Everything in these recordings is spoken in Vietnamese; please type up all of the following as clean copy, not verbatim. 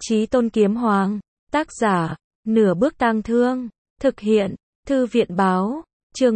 Chí Tôn Kiếm Hoàng, tác giả, Nửa Bước Tang Thương, thực hiện, Thư viện báo, chương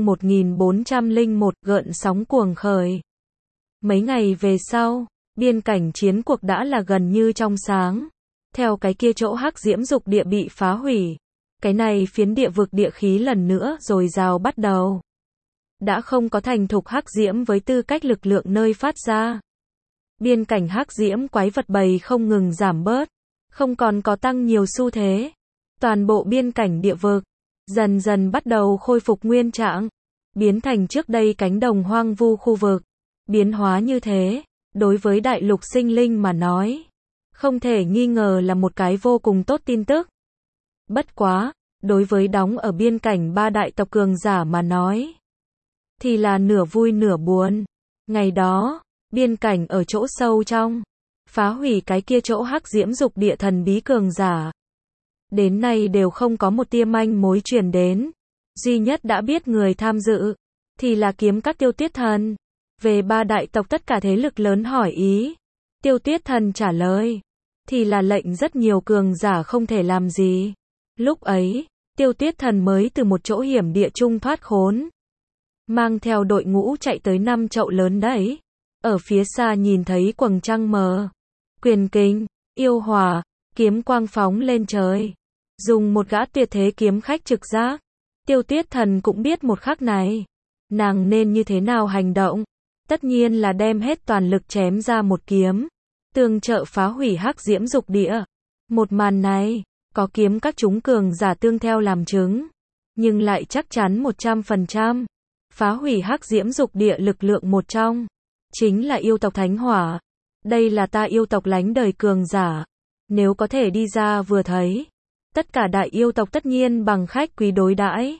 1401, gợn sóng cuồng khởi. Mấy ngày về sau, biên cảnh chiến cuộc đã là gần như trong sáng. Theo cái kia chỗ Hắc Diễm Dục Địa bị phá hủy, cái này phiến địa vực địa khí lần nữa dồi dào bắt đầu. Đã không có thành thục Hắc Diễm với tư cách lực lượng nơi phát ra. Biên cảnh Hắc Diễm quái vật bầy không ngừng giảm bớt, không còn có tăng nhiều xu thế. Toàn bộ biên cảnh địa vực dần dần bắt đầu khôi phục nguyên trạng, biến thành trước đây cánh đồng hoang vu khu vực. Biến hóa như thế, đối với đại lục sinh linh mà nói, không thể nghi ngờ là một cái vô cùng tốt tin tức. Bất quá, đối với đóng ở biên cảnh ba đại tộc cường giả mà nói, thì là nửa vui nửa buồn. Ngày đó, biên cảnh ở chỗ sâu trong, phá hủy cái kia chỗ Hắc Diễm Dục Địa thần bí cường giả. Đến nay đều không có một tia manh mối truyền đến. Duy nhất đã biết người tham dự, thì là Kiếm Các Tiêu Tuyết Thần. Về ba đại tộc tất cả thế lực lớn hỏi ý. Tiêu Tuyết Thần trả lời, thì là lệnh rất nhiều cường giả không thể làm gì. Lúc ấy, Tiêu Tuyết Thần mới từ một chỗ hiểm địa trung thoát khốn. Mang theo đội ngũ chạy tới 5 chậu lớn đấy. Ở phía xa nhìn thấy quầng trăng mờ. Quyền kinh, yêu hỏa, kiếm quang phóng lên trời. Dùng một gã tuyệt thế kiếm khách trực giác. Tiêu Tuyết Thần cũng biết một khắc này, nàng nên như thế nào hành động. Tất nhiên là đem hết toàn lực chém ra một kiếm, tương trợ phá hủy Hắc Diễm Dục Địa. Một màn này, có Kiếm Các chúng cường giả tương theo làm chứng, nhưng lại chắc chắn 100%. Phá hủy Hắc Diễm Dục Địa lực lượng một trong, chính là yêu tộc Thánh Hỏa. Đây là ta yêu tộc lánh đời cường giả. Nếu có thể đi ra vừa thấy, tất cả đại yêu tộc tất nhiên bằng khách quý đối đãi.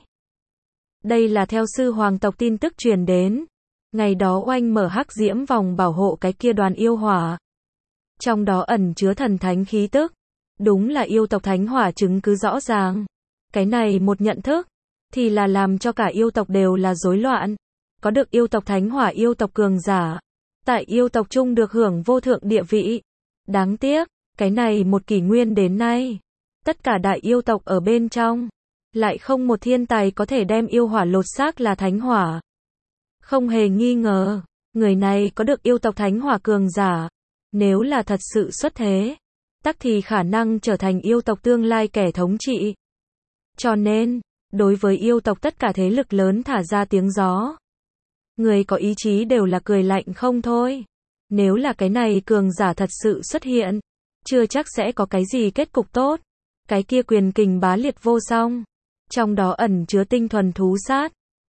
Đây là theo sư hoàng tộc tin tức truyền đến. Ngày đó oanh mở Hắc Diễm vòng bảo hộ cái kia đoàn yêu hỏa. Trong đó ẩn chứa thần thánh khí tức. Đúng là yêu tộc Thánh Hỏa chứng cứ rõ ràng. Cái này một nhận thức, thì là làm cho cả yêu tộc đều là rối loạn. Có được yêu tộc Thánh Hỏa yêu tộc cường giả, tại yêu tộc chung được hưởng vô thượng địa vị. Đáng tiếc, cái này một kỷ nguyên đến nay, tất cả đại yêu tộc ở bên trong, lại không một thiên tài có thể đem yêu hỏa lột xác là Thánh Hỏa. Không hề nghi ngờ, người này có được yêu tộc Thánh Hỏa cường giả. Nếu là thật sự xuất thế, tắc thì khả năng trở thành yêu tộc tương lai kẻ thống trị. Cho nên, đối với yêu tộc tất cả thế lực lớn thả ra tiếng gió. Người có ý chí đều là cười lạnh không thôi. Nếu là cái này cường giả thật sự xuất hiện, chưa chắc sẽ có cái gì kết cục tốt. Cái kia quyền kình bá liệt vô song, trong đó ẩn chứa tinh thuần thú sát.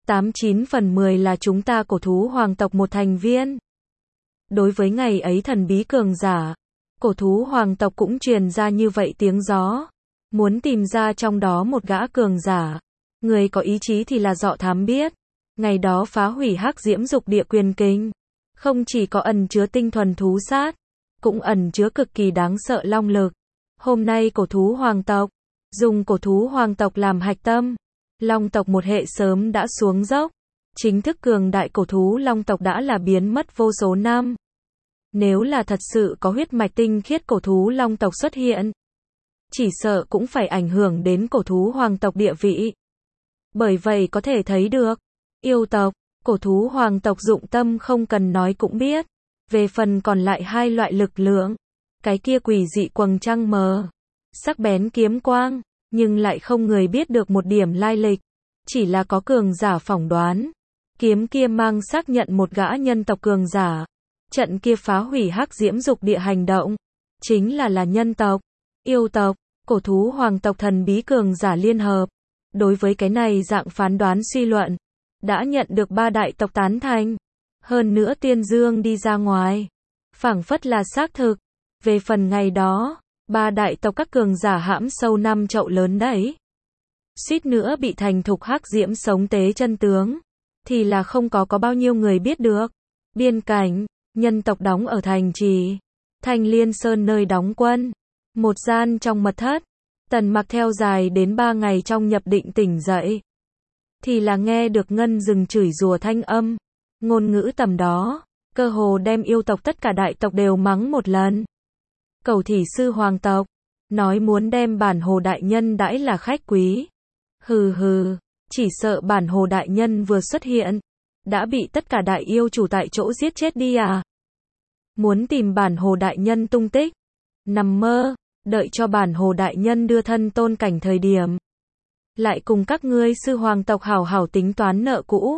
89 phần 10 là chúng ta cổ thú hoàng tộc một thành viên. Đối với ngày ấy thần bí cường giả, cổ thú hoàng tộc cũng truyền ra như vậy tiếng gió. Muốn tìm ra trong đó một gã cường giả. Người có ý chí thì là dọ thám biết. Ngày đó phá hủy Hắc Diễm Dục Địa quyền kinh. Không chỉ có ẩn chứa tinh thuần thú sát, cũng ẩn chứa cực kỳ đáng sợ long lực. Hôm nay cổ thú hoàng tộc, dùng cổ thú hoàng tộc làm hạch tâm. Long tộc một hệ sớm đã xuống dốc. Chính thức cường đại cổ thú long tộc đã là biến mất vô số năm. Nếu là thật sự có huyết mạch tinh khiết cổ thú long tộc xuất hiện, chỉ sợ cũng phải ảnh hưởng đến cổ thú hoàng tộc địa vị. Bởi vậy có thể thấy được, yêu tộc, cổ thú hoàng tộc dụng tâm không cần nói cũng biết. Về phần còn lại hai loại lực lượng, cái kia quỷ dị quầng trăng mờ, sắc bén kiếm quang, nhưng lại không người biết được một điểm lai lịch. Chỉ là có cường giả phỏng đoán, kiếm kia mang xác nhận một gã nhân tộc cường giả. Trận kia phá hủy Hắc Diễm Dục Địa hành động, chính là nhân tộc, yêu tộc, cổ thú hoàng tộc thần bí cường giả liên hợp. Đối với cái này dạng phán đoán suy luận, đã nhận được ba đại tộc tán thành. Hơn nữa tuyên dương đi ra ngoài, phảng phất là xác thực. Về phần ngày đó, ba đại tộc các cường giả hãm sâu 5 chậu lớn đấy, suýt nữa bị thành thục Hắc Diễm sống tế chân tướng, thì là không có bao nhiêu người biết được. Biên cảnh, nhân tộc đóng ở thành trì Thanh Liên Sơn nơi đóng quân. Một gian trong mật thất, Tần Mặc theo dài đến 3 ngày trong nhập định tỉnh dậy, thì là nghe được ngân rừng chửi rủa thanh âm. Ngôn ngữ tầm đó, cơ hồ đem yêu tộc tất cả đại tộc đều mắng một lần. Cẩu Thỉ Sư hoàng tộc, nói muốn đem bản Hồ đại nhân đãi là khách quý. Hừ hừ, chỉ sợ bản Hồ đại nhân vừa xuất hiện, đã bị tất cả đại yêu chủ tại chỗ giết chết đi à? Muốn tìm bản Hồ đại nhân tung tích? Nằm mơ, đợi cho bản Hồ đại nhân đưa thân tôn cảnh thời điểm, lại cùng các ngươi sư hoàng tộc hảo hảo tính toán nợ cũ.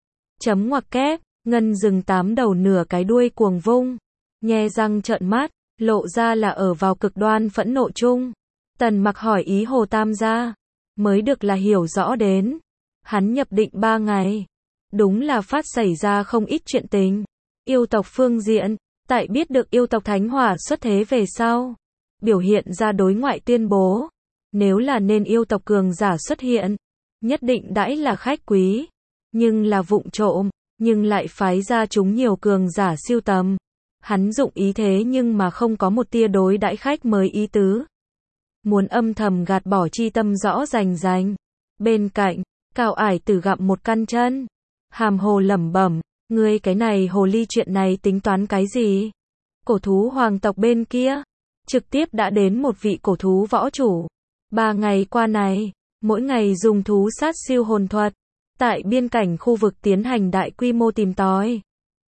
Chấm ngoặc kép, Ngân rừng tám đầu nửa cái đuôi cuồng vung, nhe răng trợn mắt, lộ ra là ở vào cực đoan phẫn nộ chung. Tần Mặc hỏi ý Hồ Tam gia, mới được là hiểu rõ đến. Hắn nhập định 3 ngày, đúng là phát xảy ra không ít chuyện tình. Yêu tộc phương diện, tại biết được yêu tộc Thánh Hỏa xuất thế về sau, biểu hiện ra đối ngoại tuyên bố, nếu là nên yêu tộc cường giả xuất hiện, nhất định đãi là khách quý, nhưng là vụng trộm, nhưng lại phái ra chúng nhiều cường giả siêu tầm. Hắn dụng ý thế nhưng mà không có một tia đối đãi khách mới ý tứ. Muốn âm thầm gạt bỏ chi tâm rõ rành rành. Bên cạnh, Cao Ải Tử gặm một căn chân, hàm hồ lẩm bẩm, ngươi cái này hồ ly chuyện này tính toán cái gì? Cổ thú hoàng tộc bên kia, trực tiếp đã đến một vị cổ thú võ chủ. 3 ngày qua này, mỗi ngày dùng thú sát siêu hồn thuật, tại biên cảnh khu vực tiến hành đại quy mô tìm tòi.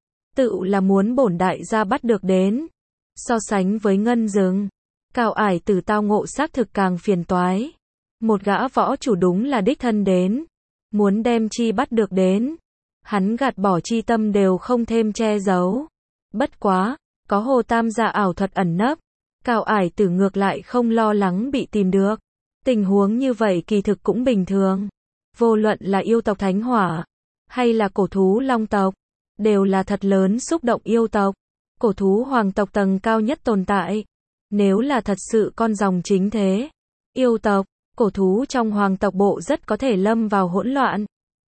Tự là muốn bổn đại gia bắt được đến. So sánh với Ngân rừng, Cao Ải Tử tao ngộ xác thực càng phiền toái. Một gã võ chủ đúng là đích thân đến, muốn đem chi bắt được đến. Hắn gạt bỏ chi tâm đều không thêm che giấu. Bất quá, có Hồ Tam gia ảo thuật ẩn nấp, Cao Ải Tử ngược lại không lo lắng bị tìm được. Tình huống như vậy kỳ thực cũng bình thường. Vô luận là yêu tộc Thánh Hỏa, hay là cổ thú Long tộc, đều là thật lớn xúc động yêu tộc. Cổ thú hoàng tộc tầng cao nhất tồn tại. Nếu là thật sự con dòng chính thế, yêu tộc, cổ thú trong hoàng tộc bộ rất có thể lâm vào hỗn loạn.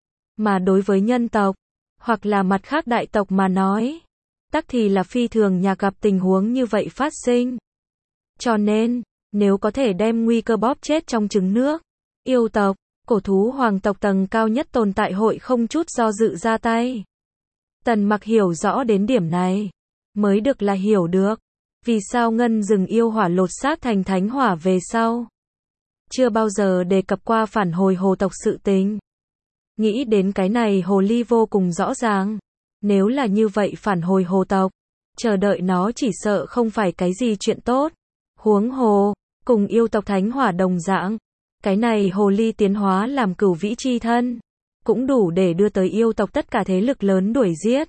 Mà đối với nhân tộc, hoặc là mặt khác đại tộc mà nói, tắc thì là phi thường nhà gặp tình huống như vậy phát sinh. Cho nên, nếu có thể đem nguy cơ bóp chết trong trứng nước, yêu tộc, cổ thú hoàng tộc tầng cao nhất tồn tại hội không chút do dự ra tay. Tần Mặc hiểu rõ đến điểm này, mới được là hiểu được, vì sao Ngân rừng yêu hỏa lột xác thành Thánh Hỏa về sau. Chưa bao giờ đề cập qua phản hồi hồ tộc sự tình. Nghĩ đến cái này hồ ly vô cùng rõ ràng. Nếu là như vậy phản hồi hồ tộc, chờ đợi nó chỉ sợ không phải cái gì chuyện tốt. Huống hồ, cùng yêu tộc Thánh Hỏa đồng dạng, cái này hồ ly tiến hóa làm cửu vĩ chi thân, cũng đủ để đưa tới yêu tộc tất cả thế lực lớn đuổi giết.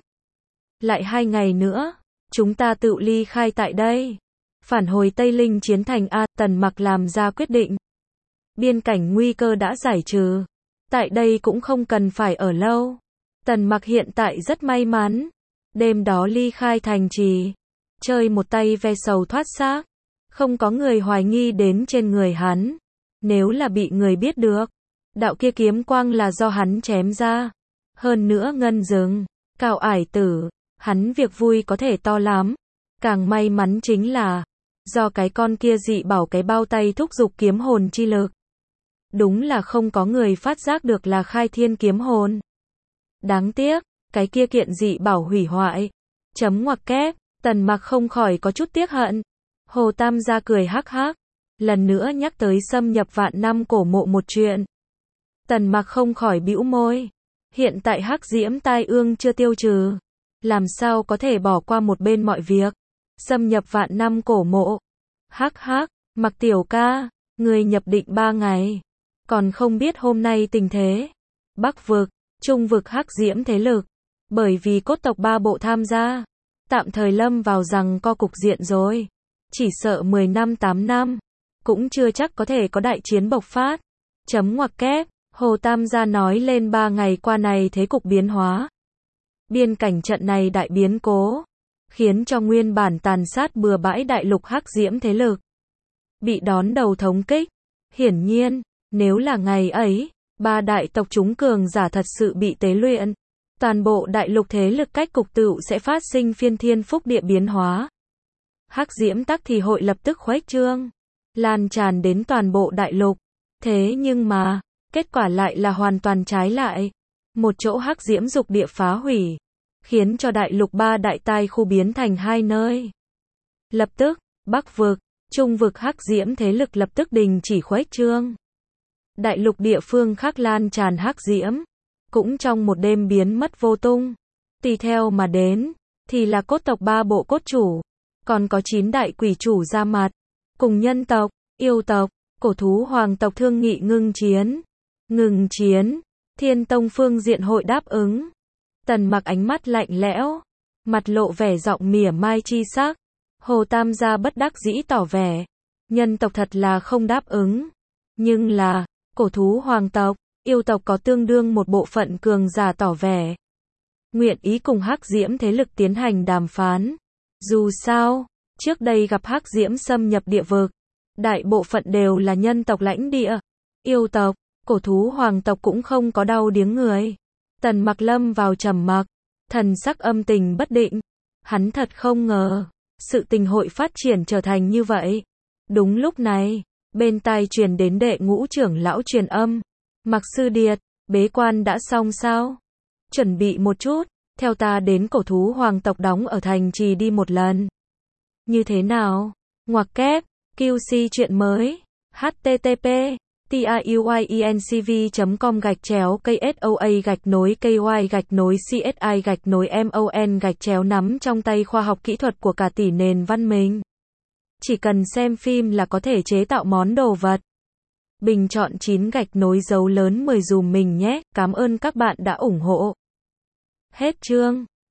Lại 2 ngày nữa, chúng ta tự ly khai tại đây. Phản hồi Tây Linh chiến thành A. Tần Mặc làm ra quyết định. Biên cảnh nguy cơ đã giải trừ. Tại đây cũng không cần phải ở lâu. Tần Mặc hiện tại rất may mắn. Đêm đó ly khai thành trì, chơi một tay ve sầu thoát xác. Không có người hoài nghi đến trên người hắn. Nếu là bị người biết được, đạo kia kiếm quang là do hắn chém ra. Hơn nữa Ngân rừng, Cao Ải Tử, hắn việc vui có thể to lắm. Càng may mắn chính là, do cái con kia dị bảo cái bao tay thúc giục kiếm hồn chi lực. Đúng là không có người phát giác được là khai thiên kiếm hồn. Đáng tiếc, cái kia kiện dị bảo hủy hoại. Chấm ngoặc kép, Tần Mặc không khỏi có chút tiếc hận. Hồ Tam gia cười hắc hắc, lần nữa nhắc tới xâm nhập vạn năm cổ mộ một chuyện. Tần Mặc không khỏi bĩu môi. Hiện tại hắc diễm tai ương chưa tiêu trừ, làm sao có thể bỏ qua một bên mọi việc. Xâm nhập vạn năm cổ mộ. Hắc hắc, Mặc tiểu ca, người nhập định 3 ngày, còn không biết hôm nay tình thế. Bắc vực, Trung vực hắc diễm thế lực, bởi vì cốt tộc 3 bộ tham gia, tạm thời lâm vào rằng co cục diện rồi. Chỉ sợ 10 năm 8 năm, cũng chưa chắc có thể có đại chiến bộc phát. Chấm ngoặc kép, Hồ Tam gia nói lên 3 ngày qua này thế cục biến hóa. Biên cảnh trận này đại biến cố, khiến cho nguyên bản tàn sát bừa bãi đại lục hắc diễm thế lực bị đón đầu thống kích. Hiển nhiên, nếu là ngày ấy, 3 đại tộc chúng cường giả thật sự bị tế luyện, toàn bộ đại lục thế lực cách cục tựu sẽ phát sinh phiên thiên phúc địa biến hóa. Hắc diễm tắc thì hội lập tức khuếch trương, lan tràn đến toàn bộ đại lục. Thế nhưng mà, kết quả lại là hoàn toàn trái lại. Một chỗ hắc diễm dục địa phá hủy, khiến cho đại lục 3 đại tai khu biến thành 2 nơi. Lập tức, Bắc vực, Trung vực hắc diễm thế lực lập tức đình chỉ khuếch trương. Đại lục địa phương khác lan tràn hắc diễm, cũng trong một đêm biến mất vô tung. Tùy theo mà đến, thì là cốt tộc 3 bộ cốt chủ, còn có 9 đại quỷ chủ ra mặt, cùng nhân tộc, yêu tộc, cổ thú hoàng tộc thương nghị ngưng chiến. Ngừng chiến, Thiên Tông phương diện hội đáp ứng. Tần Mặc ánh mắt lạnh lẽo, mặt lộ vẻ giọng mỉa mai chi sắc. Hồ Tam gia bất đắc dĩ tỏ vẻ, nhân tộc thật là không đáp ứng, nhưng là cổ thú hoàng tộc, yêu tộc có tương đương một bộ phận cường giả tỏ vẻ nguyện ý cùng hắc diễm thế lực tiến hành đàm phán. Dù sao, trước đây gặp hắc diễm xâm nhập địa vực, đại bộ phận đều là nhân tộc lãnh địa, yêu tộc, cổ thú hoàng tộc cũng không có đau điếng người. Tần Mặc lâm vào trầm mặc, thần sắc âm tình bất định. Hắn thật không ngờ, sự tình hội phát triển trở thành như vậy. Đúng lúc này, bên tai truyền đến đệ ngũ trưởng lão truyền âm. Mặc sư điệt, bế quan đã xong sao? Chuẩn bị một chút, theo ta đến cổ thú hoàng tộc đóng ở thành trì đi một lần. Như thế nào? Ngoặc kép, QC chuyện mới. http taiuinCV.com/KSOA-KY-CSI-MON nắm trong tay khoa học kỹ thuật của cả tỷ nền văn minh. Chỉ cần xem phim là có thể chế tạo món đồ vật. Bình chọn 9 dấu lớn 10 dùm mình nhé. Cảm ơn các bạn đã ủng hộ. Hết chương.